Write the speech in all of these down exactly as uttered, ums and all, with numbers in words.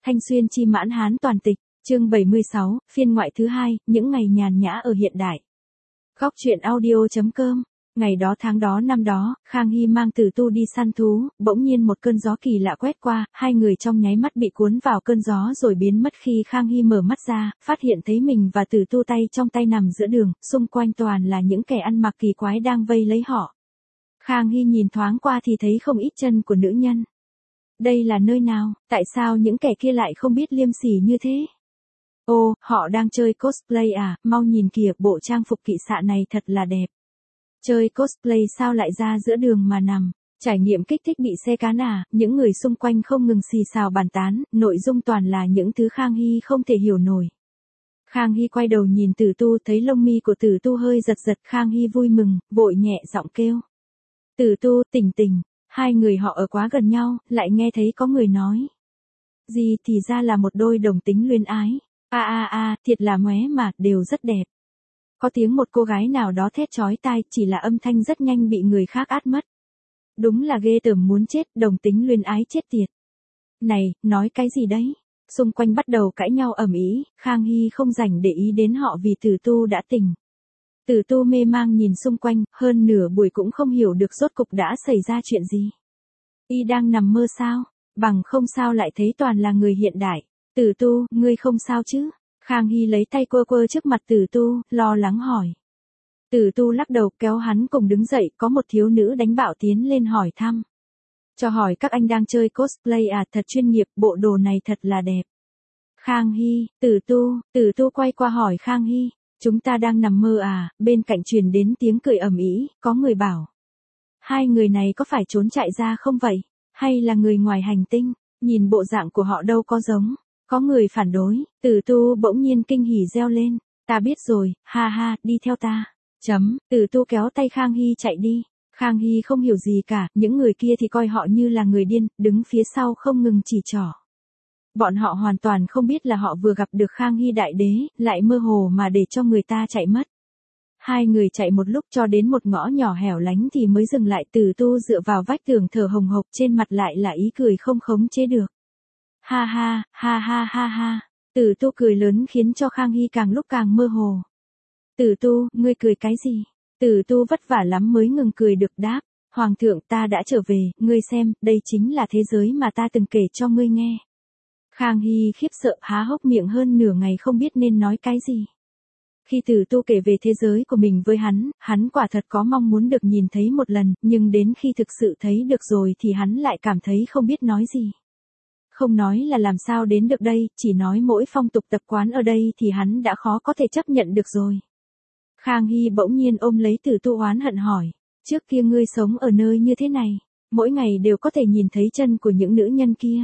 Thanh Xuyên chi mãn Hán toàn tịch, chương bảy mươi sáu, phiên ngoại thứ hai, những ngày nhàn nhã ở hiện đại. Góc truyện audio.com. Ngày đó tháng đó năm đó, Khang Hy mang Tử Tu đi săn thú, bỗng nhiên một cơn gió kỳ lạ quét qua, hai người trong nháy mắt bị cuốn vào cơn gió rồi biến mất. Khi Khang Hy mở mắt ra, phát hiện thấy mình và Tử Tu tay trong tay nằm giữa đường, xung quanh toàn là những kẻ ăn mặc kỳ quái đang vây lấy họ. Khang Hy nhìn thoáng qua thì thấy không ít chân của nữ nhân. Đây là nơi nào, tại sao những kẻ kia lại không biết liêm sỉ như thế? Ô, họ đang chơi cosplay à, mau nhìn kìa, bộ trang phục kỵ xạ này thật là đẹp. Chơi cosplay sao lại ra giữa đường mà nằm, trải nghiệm kích thích bị xe cán à, những người xung quanh không ngừng xì xào bàn tán, nội dung toàn là những thứ Khang Hy không thể hiểu nổi. Khang Hy quay đầu nhìn Tử Tu, thấy lông mi của Tử Tu hơi giật giật, Khang Hy vui mừng, vội nhẹ giọng kêu. Tử Tu, tỉnh tỉnh. Hai người họ ở quá gần nhau, lại nghe thấy có người nói. Gì thì ra là một đôi đồng tính luyến ái. A a a, thiệt là móe mà, đều rất đẹp. Có tiếng một cô gái nào đó thét chói tai, chỉ là âm thanh rất nhanh bị người khác át mất. Đúng là ghê tởm muốn chết, đồng tính luyến ái chết tiệt. Này, nói cái gì đấy? Xung quanh bắt đầu cãi nhau ầm ĩ, Khang Hy không rảnh để ý đến họ vì Tử Tu đã tỉnh. Tử Tu mê mang nhìn xung quanh, hơn nửa buổi cũng không hiểu được rốt cục đã xảy ra chuyện gì. Y đang nằm mơ sao? Bằng không sao lại thấy toàn là người hiện đại. Tử Tu, ngươi không sao chứ? Khang Hy lấy tay quơ quơ trước mặt Tử Tu, lo lắng hỏi. Tử Tu lắc đầu kéo hắn cùng đứng dậy, có một thiếu nữ đánh bạo tiến lên hỏi thăm. Cho hỏi các anh đang chơi cosplay à, thật chuyên nghiệp, bộ đồ này thật là đẹp. Khang Hy, Tử Tu, Tử Tu quay qua hỏi Khang Hy. Chúng ta đang nằm mơ à, bên cạnh truyền đến tiếng cười ầm ĩ, có người bảo. Hai người này có phải trốn chạy ra không vậy? Hay là người ngoài hành tinh? Nhìn bộ dạng của họ đâu có giống. Có người phản đối, Tử Tu bỗng nhiên kinh hỉ reo lên. Ta biết rồi, ha ha, đi theo ta. Chấm, Tử Tu kéo tay Khang Hy chạy đi. Khang Hy không hiểu gì cả, những người kia thì coi họ như là người điên, đứng phía sau không ngừng chỉ trỏ. Bọn họ hoàn toàn không biết là họ vừa gặp được Khang Hy đại đế, lại mơ hồ mà để cho người ta chạy mất. Hai người chạy một lúc cho đến một ngõ nhỏ hẻo lánh thì mới dừng lại. Tử Tu dựa vào vách tường thở hồng hộc, trên mặt lại là ý cười không khống chế được. Ha ha, ha ha ha ha. Tử Tu cười lớn khiến cho Khang Hy càng lúc càng mơ hồ. Tử Tu, ngươi cười cái gì? Tử Tu vất vả lắm mới ngừng cười được đáp. Hoàng thượng, ta đã trở về, ngươi xem, đây chính là thế giới mà ta từng kể cho ngươi nghe. Khang Hy khiếp sợ há hốc miệng hơn nửa ngày không biết nên nói cái gì. Khi Tử Tu kể về thế giới của mình với hắn, hắn quả thật có mong muốn được nhìn thấy một lần, nhưng đến khi thực sự thấy được rồi thì hắn lại cảm thấy không biết nói gì. Không nói là làm sao đến được đây, chỉ nói mỗi phong tục tập quán ở đây thì hắn đã khó có thể chấp nhận được rồi. Khang Hy bỗng nhiên ôm lấy Tử Tu oán hận hỏi, trước kia ngươi sống ở nơi như thế này, mỗi ngày đều có thể nhìn thấy chân của những nữ nhân kia.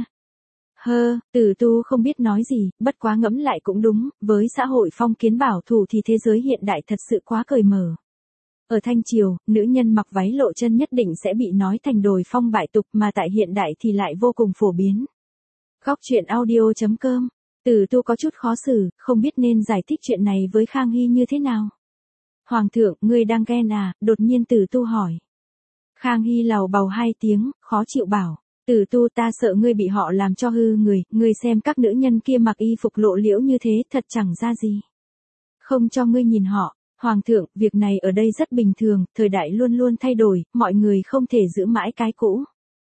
Hơ, Tử Tu không biết nói gì, bất quá ngẫm lại cũng đúng, với xã hội phong kiến bảo thủ thì thế giới hiện đại thật sự quá cởi mở. Ở Thanh Triều, nữ nhân mặc váy lộ chân nhất định sẽ bị nói thành đồi phong bại tục, mà tại hiện đại thì lại vô cùng phổ biến. Góc truyện audio.com. Tử Tu có chút khó xử, không biết nên giải thích chuyện này với Khang Hy như thế nào. Hoàng thượng, ngươi đang ghen à, đột nhiên Tử Tu hỏi. Khang Hy lầu bầu hai tiếng, khó chịu bảo. Tử Tu, ta sợ ngươi bị họ làm cho hư người, ngươi xem các nữ nhân kia mặc y phục lộ liễu như thế, thật chẳng ra gì. Không cho ngươi nhìn họ. Hoàng thượng, việc này ở đây rất bình thường, thời đại luôn luôn thay đổi, mọi người không thể giữ mãi cái cũ.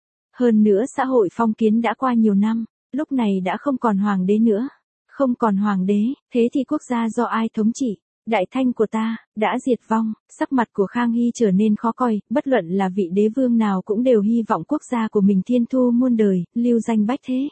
Hơn nữa xã hội phong kiến đã qua nhiều năm, lúc này đã không còn hoàng đế nữa. Không còn hoàng đế, thế thì quốc gia do ai thống trị? Đại Thanh của ta, đã diệt vong. Sắc mặt của Khang Hy trở nên khó coi, bất luận là vị đế vương nào cũng đều hy vọng quốc gia của mình thiên thu muôn đời, lưu danh bách thế.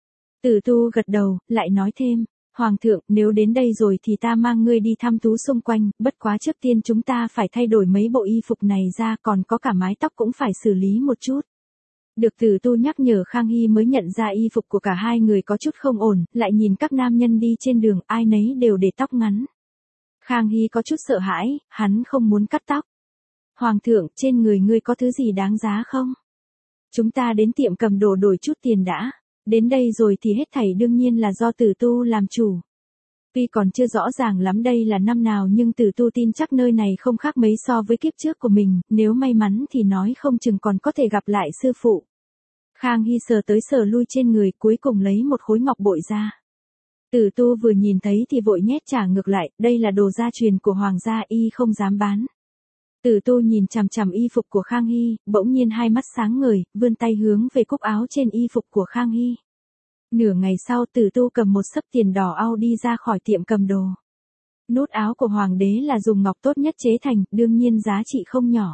Tử Tu gật đầu, lại nói thêm, Hoàng thượng, nếu đến đây rồi thì ta mang ngươi đi thăm thú xung quanh, bất quá trước tiên chúng ta phải thay đổi mấy bộ y phục này ra, còn có cả mái tóc cũng phải xử lý một chút. Được Tử Tu nhắc nhở, Khang Hy mới nhận ra y phục của cả hai người có chút không ổn, lại nhìn các nam nhân đi trên đường, ai nấy đều để tóc ngắn. Khang Hy có chút sợ hãi, hắn không muốn cắt tóc. Hoàng thượng, trên người ngươi có thứ gì đáng giá không? Chúng ta đến tiệm cầm đồ đổi chút tiền đã. Đến đây rồi thì hết thảy đương nhiên là do Tử Tu làm chủ. Tuy còn chưa rõ ràng lắm đây là năm nào nhưng Tử Tu tin chắc nơi này không khác mấy so với kiếp trước của mình, nếu may mắn thì nói không chừng còn có thể gặp lại sư phụ. Khang Hy sờ tới sờ lui trên người, cuối cùng lấy một khối ngọc bội ra. Tử Tu vừa nhìn thấy thì vội nhét trả ngược lại, đây là đồ gia truyền của hoàng gia, y không dám bán. Tử Tu nhìn chằm chằm y phục của Khang Hy, bỗng nhiên hai mắt sáng ngời, vươn tay hướng về cúc áo trên y phục của Khang Hy. Nửa ngày sau Tử Tu cầm một xấp tiền đỏ au đi ra khỏi tiệm cầm đồ. Nút áo của hoàng đế là dùng ngọc tốt nhất chế thành, đương nhiên giá trị không nhỏ.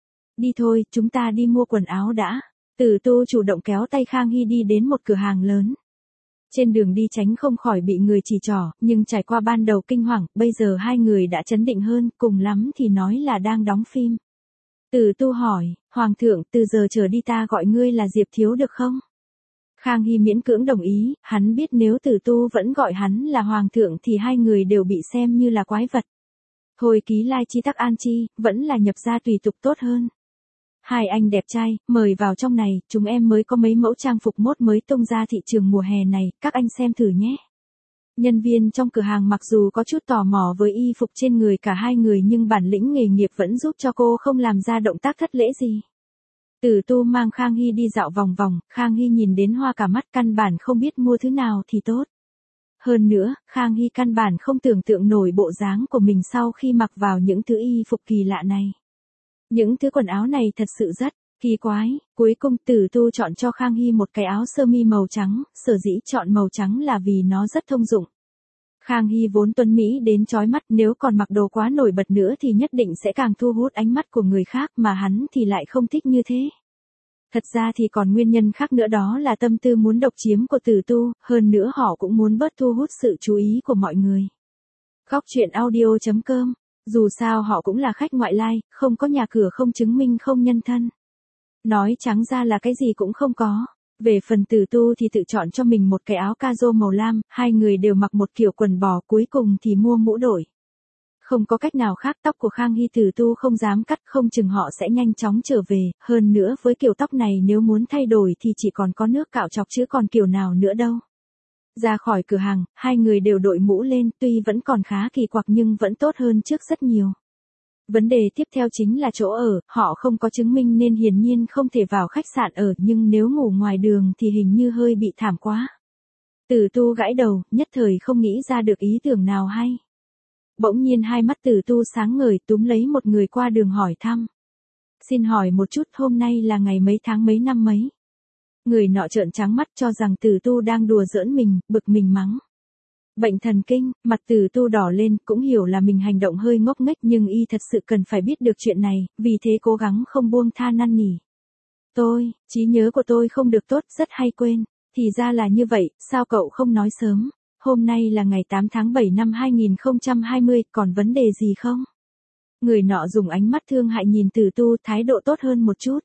Đi thôi, chúng ta đi mua quần áo đã. Tử Tu chủ động kéo tay Khang Hy đi đến một cửa hàng lớn. Trên đường đi tránh không khỏi bị người chỉ trỏ, nhưng trải qua ban đầu kinh hoàng, bây giờ hai người đã chấn định hơn, cùng lắm thì nói là đang đóng phim. Tử Tu hỏi, Hoàng thượng, từ giờ trở đi ta gọi ngươi là Diệp Thiếu được không? Khang Hy miễn cưỡng đồng ý, hắn biết nếu Tử Tu vẫn gọi hắn là Hoàng thượng thì hai người đều bị xem như là quái vật. Thôi ký lai chi tắc an chi, vẫn là nhập gia tùy tục tốt hơn. Hai anh đẹp trai, mời vào trong này, chúng em mới có mấy mẫu trang phục mốt mới tung ra thị trường mùa hè này, các anh xem thử nhé. Nhân viên trong cửa hàng mặc dù có chút tò mò với y phục trên người cả hai người nhưng bản lĩnh nghề nghiệp vẫn giúp cho cô không làm ra động tác thất lễ gì. Tử Tu mang Khang Hy đi dạo vòng vòng, Khang Hy nhìn đến hoa cả mắt, căn bản không biết mua thứ nào thì tốt. Hơn nữa, Khang Hy căn bản không tưởng tượng nổi bộ dáng của mình sau khi mặc vào những thứ y phục kỳ lạ này. Những thứ quần áo này thật sự rất kỳ quái, cuối cùng Tử Tu chọn cho Khang Hy một cái áo sơ mi màu trắng, sở dĩ chọn màu trắng là vì nó rất thông dụng. Khang Hy vốn tuấn mỹ đến chói mắt, nếu còn mặc đồ quá nổi bật nữa thì nhất định sẽ càng thu hút ánh mắt của người khác, mà hắn thì lại không thích như thế. Thật ra thì còn nguyên nhân khác nữa, đó là tâm tư muốn độc chiếm của Tử Tu, hơn nữa họ cũng muốn bớt thu hút sự chú ý của mọi người. Góc truyện audio chấm com. Dù sao họ cũng là khách ngoại lai, không có nhà cửa không chứng minh không nhân thân. Nói trắng ra là cái gì cũng không có. Về phần Tử Tu thì tự chọn cho mình một cái áo caro màu lam, hai người đều mặc một kiểu quần bò, cuối cùng thì mua mũ đổi. Không có cách nào khác, tóc của Khang Hy Tử Tu không dám cắt, không chừng họ sẽ nhanh chóng trở về, hơn nữa với kiểu tóc này nếu muốn thay đổi thì chỉ còn có nước cạo chọc chứ còn kiểu nào nữa đâu. Ra khỏi cửa hàng, hai người đều đội mũ lên, tuy vẫn còn khá kỳ quặc nhưng vẫn tốt hơn trước rất nhiều. Vấn đề tiếp theo chính là chỗ ở, họ không có chứng minh nên hiển nhiên không thể vào khách sạn ở, nhưng nếu ngủ ngoài đường thì hình như hơi bị thảm quá. Tử Tu gãi đầu, nhất thời không nghĩ ra được ý tưởng nào hay. Bỗng nhiên hai mắt Tử Tu sáng ngời, túm lấy một người qua đường hỏi thăm. Xin hỏi một chút, hôm nay là ngày mấy tháng mấy năm mấy? Người nọ trợn trắng mắt cho rằng Tử Tu đang đùa giỡn mình, bực mình mắng. Bệnh thần kinh, mặt Tử Tu đỏ lên, cũng hiểu là mình hành động hơi ngốc nghếch nhưng y thật sự cần phải biết được chuyện này, vì thế cố gắng không buông tha năn nỉ. Tôi, trí nhớ của tôi không được tốt, rất hay quên. Thì ra là như vậy, sao cậu không nói sớm? Hôm nay là ngày tám tháng bảy năm hai nghìn không trăm hai mươi, còn vấn đề gì không? Người nọ dùng ánh mắt thương hại nhìn Tử Tu, thái độ tốt hơn một chút.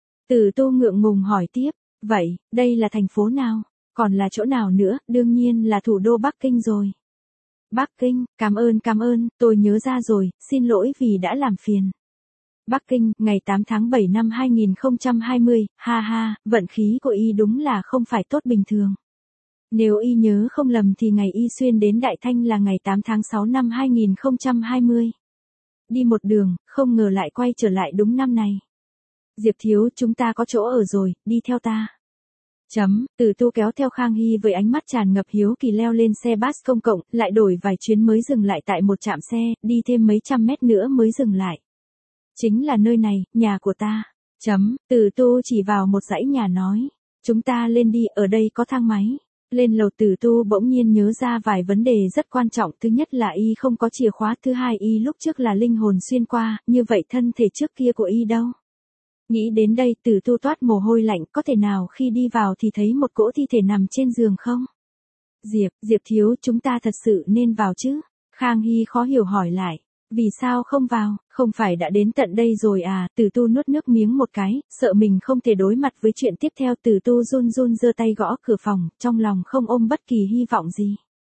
Tử Tu ngượng ngùng hỏi tiếp. Vậy, đây là thành phố nào? Còn là chỗ nào nữa? Đương nhiên là thủ đô Bắc Kinh rồi. Bắc Kinh, cảm ơn cảm ơn, tôi nhớ ra rồi, xin lỗi vì đã làm phiền. Bắc Kinh, ngày tám tháng bảy năm hai nghìn không trăm hai mươi, ha ha, vận khí của y đúng là không phải tốt bình thường. Nếu y nhớ không lầm thì ngày y xuyên đến Đại Thanh là ngày tám tháng sáu năm hai nghìn không trăm hai mươi. Đi một đường, không ngờ lại quay trở lại đúng năm này. Diệp Thiếu, chúng ta có chỗ ở rồi, đi theo ta. Chấm, Tử Tu kéo theo Khang Hy với ánh mắt tràn ngập hiếu kỳ leo lên xe bus công cộng, lại đổi vài chuyến mới dừng lại tại một trạm xe, đi thêm mấy trăm mét nữa mới dừng lại. Chính là nơi này, nhà của ta. Chấm, Tử Tu chỉ vào một dãy nhà nói. Chúng ta lên đi, ở đây có thang máy. Lên lầu Tử Tu bỗng nhiên nhớ ra vài vấn đề rất quan trọng, thứ nhất là y không có chìa khóa, thứ hai y lúc trước là linh hồn xuyên qua, như vậy thân thể trước kia của y đâu? Nghĩ đến đây Tử Tu toát mồ hôi lạnh, có thể nào khi đi vào thì thấy một cỗ thi thể nằm trên giường không? Diệp, Diệp Thiếu, chúng ta thật sự nên vào chứ? Khang Hy khó hiểu hỏi lại. Vì sao không vào, không phải đã đến tận đây rồi à? Tử Tu nuốt nước miếng một cái, sợ mình không thể đối mặt với chuyện tiếp theo. Tử Tu run run giơ tay gõ cửa phòng, trong lòng không ôm bất kỳ hy vọng gì.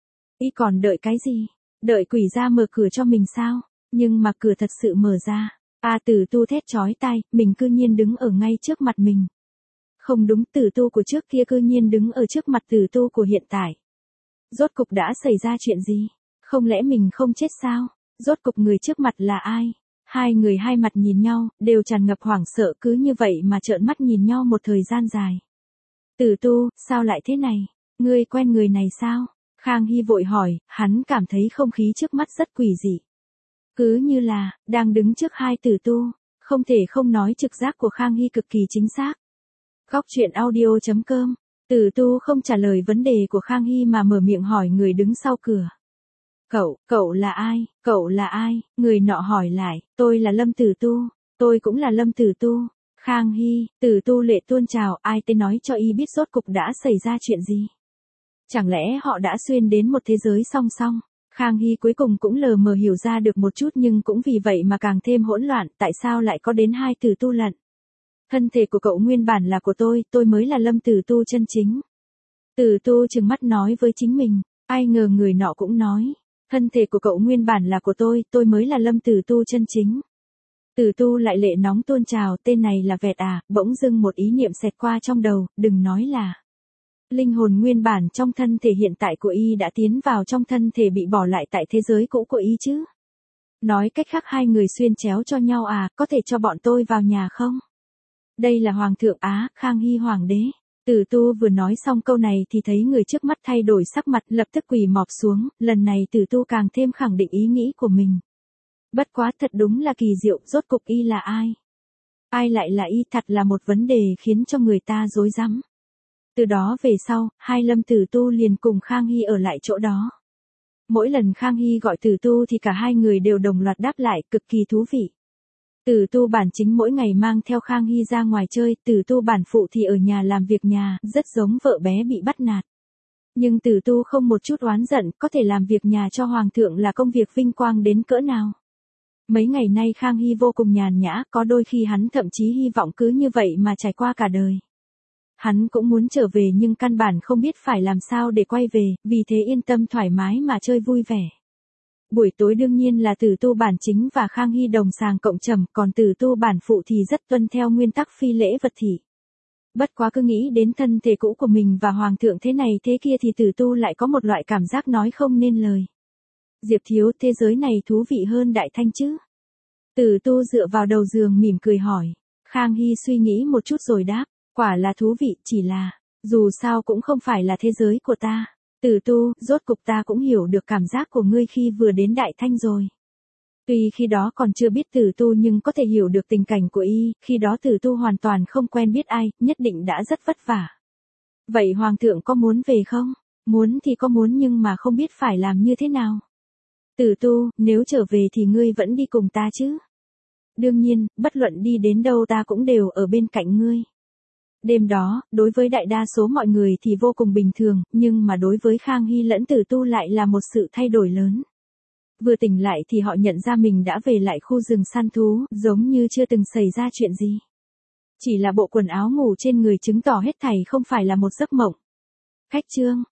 Y còn đợi cái gì? Đợi quỷ ra mở cửa cho mình sao? Nhưng mà cửa thật sự mở ra. À, Tử Tu thét chói tai, mình cư nhiên đứng ở ngay trước mặt mình. Không đúng, Tử Tu của trước kia cư nhiên đứng ở trước mặt Tử Tu của hiện tại. Rốt cục đã xảy ra chuyện gì? Không lẽ mình không chết sao? Rốt cục người trước mặt là ai? Hai người hai mặt nhìn nhau, đều tràn ngập hoảng sợ, cứ như vậy mà trợn mắt nhìn nhau một thời gian dài. Tử Tu, sao lại thế này? Ngươi quen người này sao? Khang Hy vội hỏi, hắn cảm thấy không khí trước mắt rất quỷ dị. Cứ như là, đang đứng trước hai Tử Tu, không thể không nói trực giác của Khang Hy cực kỳ chính xác. Góc truyện audio chấm com, Tử Tu không trả lời vấn đề của Khang Hy mà mở miệng hỏi người đứng sau cửa. Cậu, cậu là ai, cậu là ai? Người nọ hỏi lại, tôi là Lâm Tử Tu, tôi cũng là Lâm Tử Tu. Khang Hy, Tử Tu lệ tuôn trào, ai tên nói cho y biết rốt cục đã xảy ra chuyện gì? Chẳng lẽ họ đã xuyên đến một thế giới song song? Khang Hy cuối cùng cũng lờ mờ hiểu ra được một chút nhưng cũng vì vậy mà càng thêm hỗn loạn, tại sao lại có đến hai Tử Tu lận? Thân thể của cậu nguyên bản là của tôi, tôi mới là Lâm Tử Tu chân chính. Tử Tu trừng mắt nói với chính mình, ai ngờ người nọ cũng nói, thân thể của cậu nguyên bản là của tôi, tôi mới là Lâm Tử Tu chân chính. Tử Tu lại lệ nóng tuôn trào, tên này là Vẹt à, bỗng dưng một ý niệm xẹt qua trong đầu, đừng nói là. Linh hồn nguyên bản trong thân thể hiện tại của y đã tiến vào trong thân thể bị bỏ lại tại thế giới cũ của y chứ. Nói cách khác hai người xuyên chéo cho nhau à, có thể cho bọn tôi vào nhà không? Đây là Hoàng thượng Á, Khang Hy Hoàng đế. Tử Tu vừa nói xong câu này thì thấy người trước mắt thay đổi sắc mặt, lập tức quỳ mọp xuống, lần này Tử Tu càng thêm khẳng định ý nghĩ của mình. Bất quá thật đúng là kỳ diệu, rốt cục y là ai? Ai lại là y, thật là một vấn đề khiến cho người ta rối rắm. Từ đó về sau, hai Lâm Tử Tu liền cùng Khang Hy ở lại chỗ đó. Mỗi lần Khang Hy gọi Tử Tu thì cả hai người đều đồng loạt đáp lại, cực kỳ thú vị. Tử Tu bản chính mỗi ngày mang theo Khang Hy ra ngoài chơi, Tử Tu bản phụ thì ở nhà làm việc nhà, rất giống vợ bé bị bắt nạt. Nhưng Tử Tu không một chút oán giận, có thể làm việc nhà cho Hoàng thượng là công việc vinh quang đến cỡ nào. Mấy ngày nay Khang Hy vô cùng nhàn nhã, có đôi khi hắn thậm chí hy vọng cứ như vậy mà trải qua cả đời. Hắn cũng muốn trở về nhưng căn bản không biết phải làm sao để quay về, vì thế yên tâm thoải mái mà chơi vui vẻ. Buổi tối đương nhiên là Tử Tu bản chính và Khang Hy đồng sàng cộng trầm, còn Tử Tu bản phụ thì rất tuân theo nguyên tắc phi lễ vật thị. Bất quá cứ nghĩ đến thân thể cũ của mình và Hoàng thượng thế này thế kia thì Tử Tu lại có một loại cảm giác nói không nên lời. Diệp thiếu, thế giới này thú vị hơn Đại Thanh chứ? Tử Tu dựa vào đầu giường mỉm cười hỏi. Khang Hy suy nghĩ một chút rồi đáp, quả là thú vị, chỉ là, dù sao cũng không phải là thế giới của ta. Tử Tu, rốt cục ta cũng hiểu được cảm giác của ngươi khi vừa đến Đại Thanh rồi. Tuy khi đó còn chưa biết Tử Tu nhưng có thể hiểu được tình cảnh của y, khi đó Tử Tu hoàn toàn không quen biết ai, nhất định đã rất vất vả. Vậy Hoàng thượng có muốn về không? Muốn thì có muốn nhưng mà không biết phải làm như thế nào. Tử Tu, nếu trở về thì ngươi vẫn đi cùng ta chứ? Đương nhiên, bất luận đi đến đâu ta cũng đều ở bên cạnh ngươi. Đêm đó, đối với đại đa số mọi người thì vô cùng bình thường, nhưng mà đối với Khang Hy lẫn Tử Tu lại là một sự thay đổi lớn. Vừa tỉnh lại thì họ nhận ra mình đã về lại khu rừng săn thú, giống như chưa từng xảy ra chuyện gì. Chỉ là bộ quần áo ngủ trên người chứng tỏ hết thảy không phải là một giấc mộng. Khách trương,